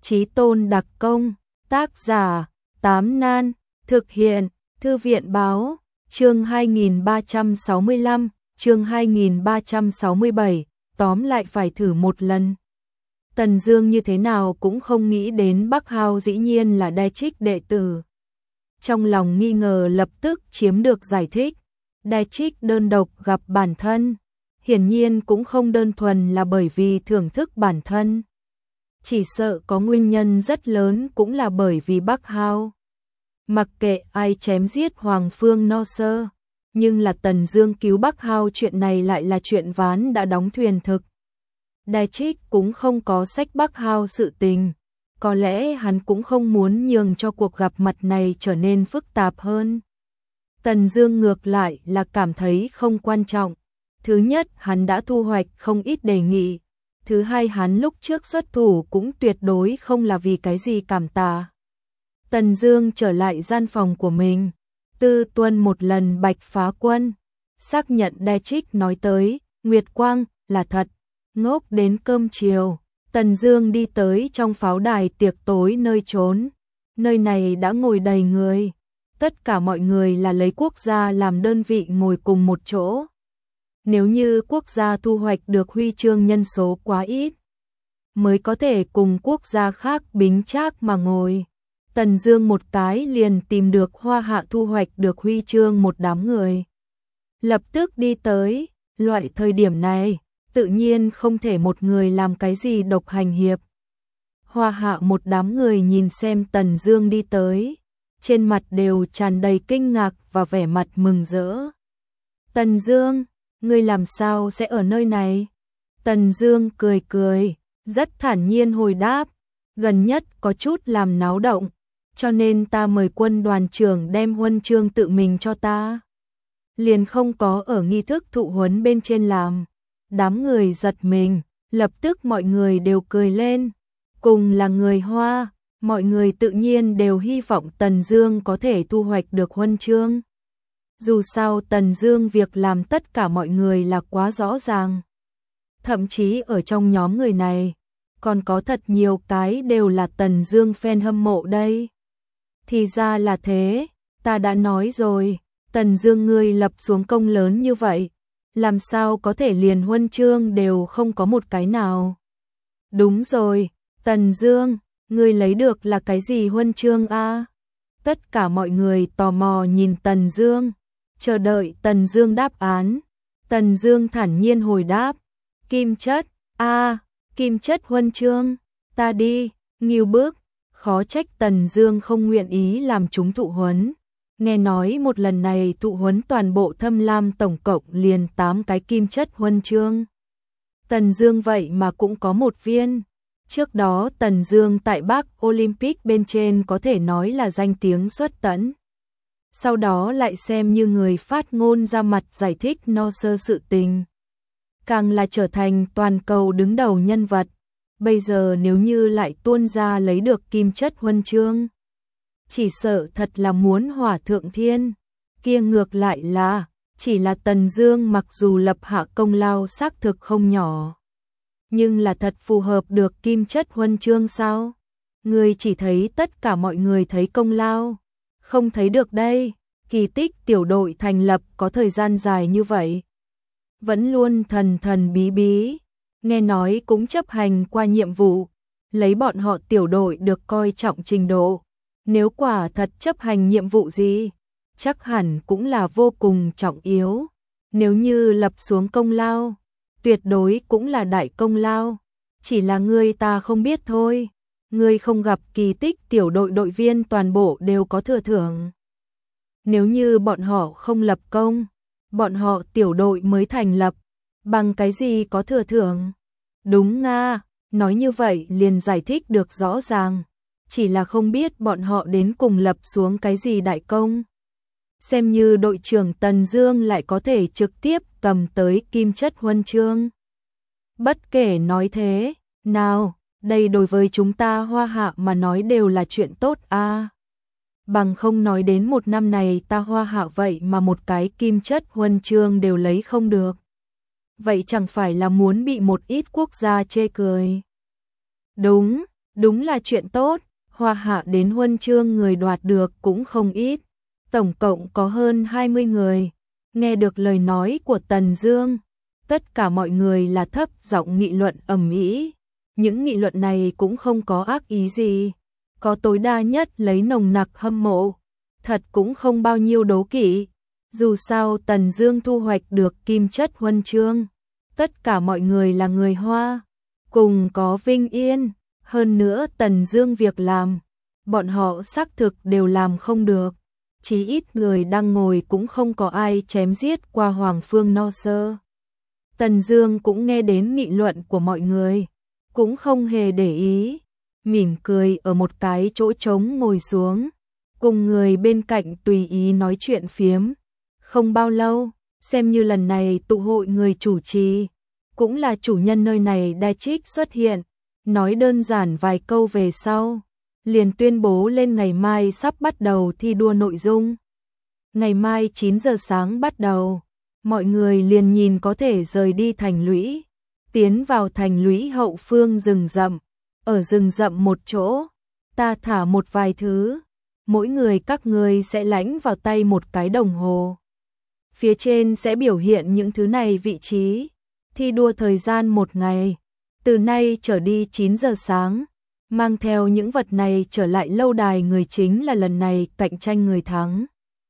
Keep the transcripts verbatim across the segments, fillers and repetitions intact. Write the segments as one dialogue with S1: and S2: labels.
S1: Chí Tôn đặc công, tác giả, Tám Nan, thực hiện, Thư viện báo, chương hai nghìn ba trăm sáu mươi lăm, chương hai nghìn ba trăm sáu mươi bảy, tóm lại phải thử một lần. Tần Dương như thế nào cũng không nghĩ đến Bắc Hao dĩ nhiên là Đe Trích đệ tử. Trong lòng nghi ngờ lập tức chiếm được giải thích, Đe Trích đơn độc gặp bản thân, hiển nhiên cũng không đơn thuần là bởi vì thưởng thức bản thân. Chỉ sợ có nguyên nhân rất lớn cũng là bởi vì Bắc Hao. Mặc kệ ai chém giết Hoàng Phương No Sơ, nhưng là Tần Dương cứu Bắc Hao chuyện này lại là chuyện ván đã đóng thuyền thực. Đe Trích cũng không có sách Bắc Hao sự tình, có lẽ hắn cũng không muốn nhường cho cuộc gặp mặt này trở nên phức tạp hơn. Tần Dương ngược lại là cảm thấy không quan trọng. Thứ nhất, hắn đã thu hoạch không ít đề nghị. Thứ hai, hắn lúc trước xuất thủ cũng tuyệt đối không là vì cái gì cảm tạ. Tần Dương trở lại gian phòng của mình, tư tuân một lần Bạch Phá Quân, xác nhận Đe Trích nói tới, Nguyệt Quang, là thật. Ngốc đến cơm chiều, Tần Dương đi tới trong pháo đài tiệc tối nơi trốn. Nơi này đã ngồi đầy người. Tất cả mọi người là lấy quốc gia làm đơn vị ngồi cùng một chỗ. Nếu như quốc gia thu hoạch được huy chương nhân số quá ít, mới có thể cùng quốc gia khác bính trác mà ngồi. Tần Dương một cái liền tìm được Hoa Hạ thu hoạch được huy chương một đám người. Lập tức đi tới, loại thời điểm này, tự nhiên không thể một người làm cái gì độc hành hiệp. Hoa Hạ một đám người nhìn xem Tần Dương đi tới, trên mặt đều tràn đầy kinh ngạc và vẻ mặt mừng rỡ. Tần Dương, ngươi làm sao sẽ ở nơi này? Tần Dương cười cười, rất thản nhiên hồi đáp, gần nhất có chút làm náo động, cho nên ta mời quân đoàn trưởng đem huân chương tự mình cho ta. Liền không có ở nghi thức thụ huấn bên trên làm. Đám người giật mình, lập tức mọi người đều cười lên. Cùng là người Hoa, mọi người tự nhiên đều hy vọng Tần Dương có thể thu hoạch được huân chương. Dù sao Tần Dương việc làm tất cả mọi người là quá rõ ràng. Thậm chí ở trong nhóm người này, còn có thật nhiều cái đều là Tần Dương fan hâm mộ đây. Thì ra là thế, ta đã nói rồi, Tần Dương ngươi lập xuống công lớn như vậy, làm sao có thể liền huân chương đều không có một cái nào. Đúng rồi, Tần Dương, ngươi lấy được là cái gì huân chương a? Tất cả mọi người tò mò nhìn Tần Dương, chờ đợi Tần Dương đáp án. Tần Dương thản nhiên hồi đáp, kim chất, a, kim chất huân chương, ta đi, Ngưu Bức, khó trách Tần Dương không nguyện ý làm chúng thụ huấn. Nghe nói một lần này thụ huấn toàn bộ Thâm Lam tổng cộng liền tám cái kim chất huân chương. Tần Dương vậy mà cũng có một viên. Trước đó Tần Dương tại Bắc Olympic bên trên có thể nói là danh tiếng xuất tẫn. Sau đó lại xem như người phát ngôn ra mặt giải thích No Sơ sự tình. Càng là trở thành toàn cầu đứng đầu nhân vật. Bây giờ nếu như lại tuôn ra lấy được kim chất huân chương, chỉ sợ thật là muốn hỏa thượng thiên. Kia ngược lại là, chỉ là Tần Dương mặc dù lập hạ công lao xác thực không nhỏ, nhưng là thật phù hợp được kim chất huân chương sao? Người chỉ thấy tất cả mọi người thấy công lao, không thấy được đây. Kỳ Tích tiểu đội thành lập có thời gian dài như vậy, vẫn luôn thần thần bí bí, nghe nói cũng chấp hành qua nhiệm vụ, lấy bọn họ tiểu đội được coi trọng trình độ. Nếu quả thật chấp hành nhiệm vụ gì, chắc hẳn cũng là vô cùng trọng yếu. Nếu như lập xuống công lao, tuyệt đối cũng là đại công lao. Chỉ là ngươi ta không biết thôi. Ngươi không gặp Kỳ Tích tiểu đội đội viên toàn bộ đều có thừa thưởng. Nếu như bọn họ không lập công, bọn họ tiểu đội mới thành lập, bằng cái gì có thừa thưởng? Đúng nga, nói như vậy liền giải thích được rõ ràng. Chỉ là không biết bọn họ đến cùng lập xuống cái gì đại công. Xem như đội trưởng Tần Dương lại có thể trực tiếp cầm tới kim chất huân chương. Bất kể nói thế, nào, đây đối với chúng ta Hoa Hạ mà nói đều là chuyện tốt a. À. Bằng không nói đến một năm này ta Hoa Hạ vậy mà một cái kim chất huân chương đều lấy không được. Vậy chẳng phải là muốn bị một ít quốc gia chê cười. Đúng, Đúng là chuyện tốt, hoa hạ đến huân chương người đoạt được cũng không ít. Tổng cộng có hơn hai mươi người. Nghe được lời nói của Tần Dương, tất cả mọi người là thấp giọng nghị luận ầm ĩ. Những nghị luận này cũng không có ác ý gì, có tối đa nhất lấy nồng nặc hâm mộ, thật cũng không bao nhiêu đố kỵ. Dù sao Tần Dương thu hoạch được kim chất huân chương, tất cả mọi người là người Hoa, cùng có vinh yên, hơn nữa Tần Dương việc làm, bọn họ xác thực đều làm không được. Chí ít người đang ngồi cũng không có ai chém giết qua Hoàng Phương No Sơ. Tần Dương cũng nghe đến nghị luận của mọi người, cũng không hề để ý, mỉm cười ở một cái chỗ trống ngồi xuống, cùng người bên cạnh tùy ý nói chuyện phiếm. Không bao lâu, xem như lần này tụ hội người chủ trì, cũng là chủ nhân nơi này Đai Trích xuất hiện, nói đơn giản vài câu về sau, liền tuyên bố lên ngày mai sắp bắt đầu thi đua nội dung. Ngày mai chín giờ sáng bắt đầu, mọi người liền nhìn có thể rời đi thành lũy, tiến vào thành lũy hậu phương rừng rậm. Ở rừng rậm một chỗ, ta thả một vài thứ, mỗi người các ngươi sẽ lãnh vào tay một cái đồng hồ. Phía trên sẽ biểu hiện những thứ này vị trí, thi đua thời gian một ngày, từ nay trở đi chín giờ sáng, mang theo những vật này trở lại lâu đài người chính là lần này cạnh tranh người thắng.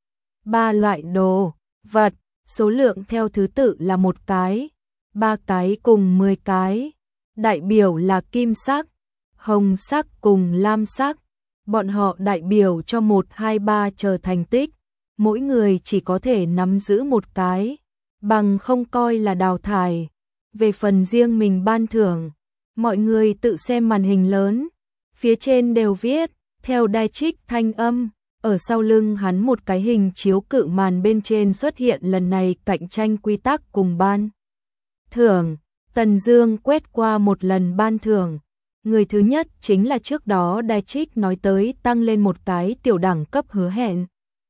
S1: Ba loại đồ, vật, số lượng theo thứ tự là một cái, ba cái cùng mười cái, đại biểu là kim sắc, hồng sắc cùng lam sắc, bọn họ đại biểu cho một, hai, ba chờ thành tích, mỗi người chỉ có thể nắm giữ một cái, bằng không coi là đào thải. Về phần riêng mình ban thưởng, mọi người tự xem màn hình lớn, phía trên đều viết, theo Đai Trích thanh âm, ở sau lưng hắn một cái hình chiếu cự màn bên trên xuất hiện lần này cạnh tranh quy tắc cùng ban thưởng. Tần Dương quét qua một lần ban thưởng, người thứ nhất chính là trước đó Đai Trích nói tới tăng lên một cái tiểu đẳng cấp hứa hẹn.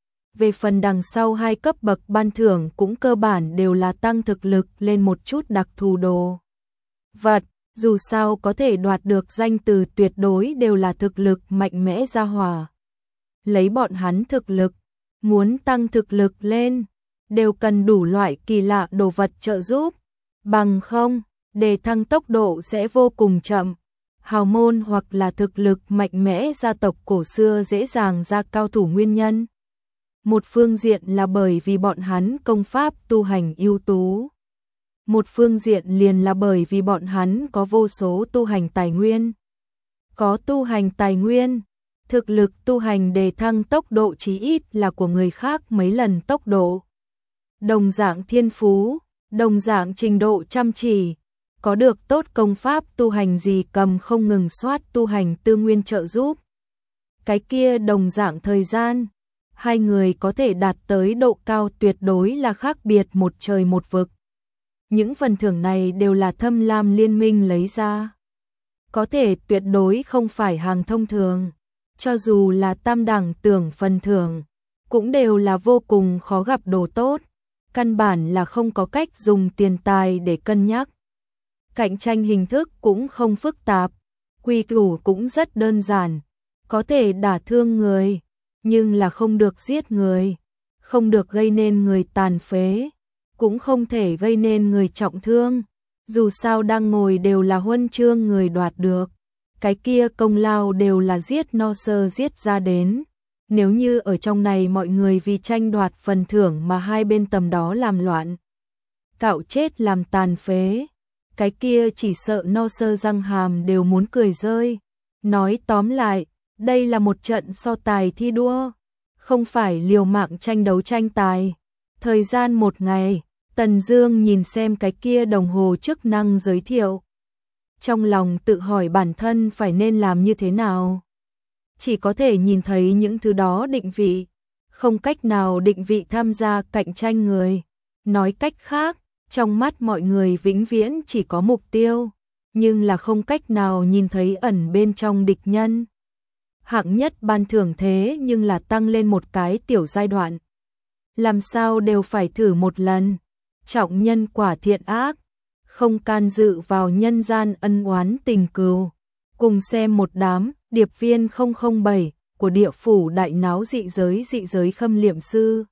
S1: Về phần đằng sau hai cấp bậc ban thưởng cũng cơ bản đều là tăng thực lực lên một chút đặc thù đồ vật, dù sao có thể đoạt được danh từ tuyệt đối đều là thực lực mạnh mẽ gia hỏa. Lấy bọn hắn thực lực, muốn tăng thực lực lên, đều cần đủ loại kỳ lạ đồ vật trợ giúp, bằng không, để thăng tốc độ sẽ vô cùng chậm. Hào môn hoặc là thực lực mạnh mẽ gia tộc cổ xưa dễ dàng ra cao thủ nguyên nhân. Một phương diện là bởi vì bọn hắn công pháp tu hành ưu tú. Một phương diện liền là bởi vì bọn hắn có vô số tu hành tài nguyên. Có tu hành tài nguyên, thực lực tu hành đề thăng tốc độ chí ít là của người khác mấy lần tốc độ. Đồng dạng thiên phú, đồng dạng trình độ chăm chỉ, có được tốt công pháp tu hành gì cầm không ngừng soát tu hành tư nguyên trợ giúp. Cái kia đồng dạng thời gian, hai người có thể đạt tới độ cao tuyệt đối là khác biệt một trời một vực. Những phần thưởng này đều là Thâm Lam Liên minh lấy ra. Có thể tuyệt đối không phải hàng thông thường, cho dù là tam đẳng tưởng phần thưởng, cũng đều là vô cùng khó gặp đồ tốt, căn bản là không có cách dùng tiền tài để cân nhắc. Cạnh tranh hình thức cũng không phức tạp, quy củ cũng rất đơn giản, có thể đả thương người, nhưng là không được giết người, không được gây nên người tàn phế, cũng không thể gây nên người trọng thương. Dù sao đang ngồi đều là huân chương người đoạt được, cái kia công lao đều là giết no sơ giết ra đến. Nếu như ở trong này mọi người vì tranh đoạt phần thưởng mà hai bên tầm đó làm loạn, cạo chết làm tàn phế, cái kia chỉ sợ no sơ răng hàm đều muốn cười rơi. Nói tóm lại, đây là một trận so tài thi đua, không phải liều mạng tranh đấu tranh tài. Thời gian một ngày, Tần Dương nhìn xem cái kia đồng hồ chức năng giới thiệu, trong lòng tự hỏi bản thân phải nên làm như thế nào. Chỉ có thể nhìn thấy những thứ đó định vị, không cách nào định vị tham gia cạnh tranh người. Nói cách khác, trong mắt mọi người vĩnh viễn chỉ có mục tiêu, nhưng là không cách nào nhìn thấy ẩn bên trong địch nhân. Hạng nhất ban thưởng thế nhưng là tăng lên một cái tiểu giai đoạn. Làm sao đều phải thử một lần. Trọng nhân quả thiện ác, không can dự vào nhân gian ân oán tình cừu, Cùng xem một đám, điệp viên không không bảy của địa phủ đại náo dị giới dị giới khâm liệm sư.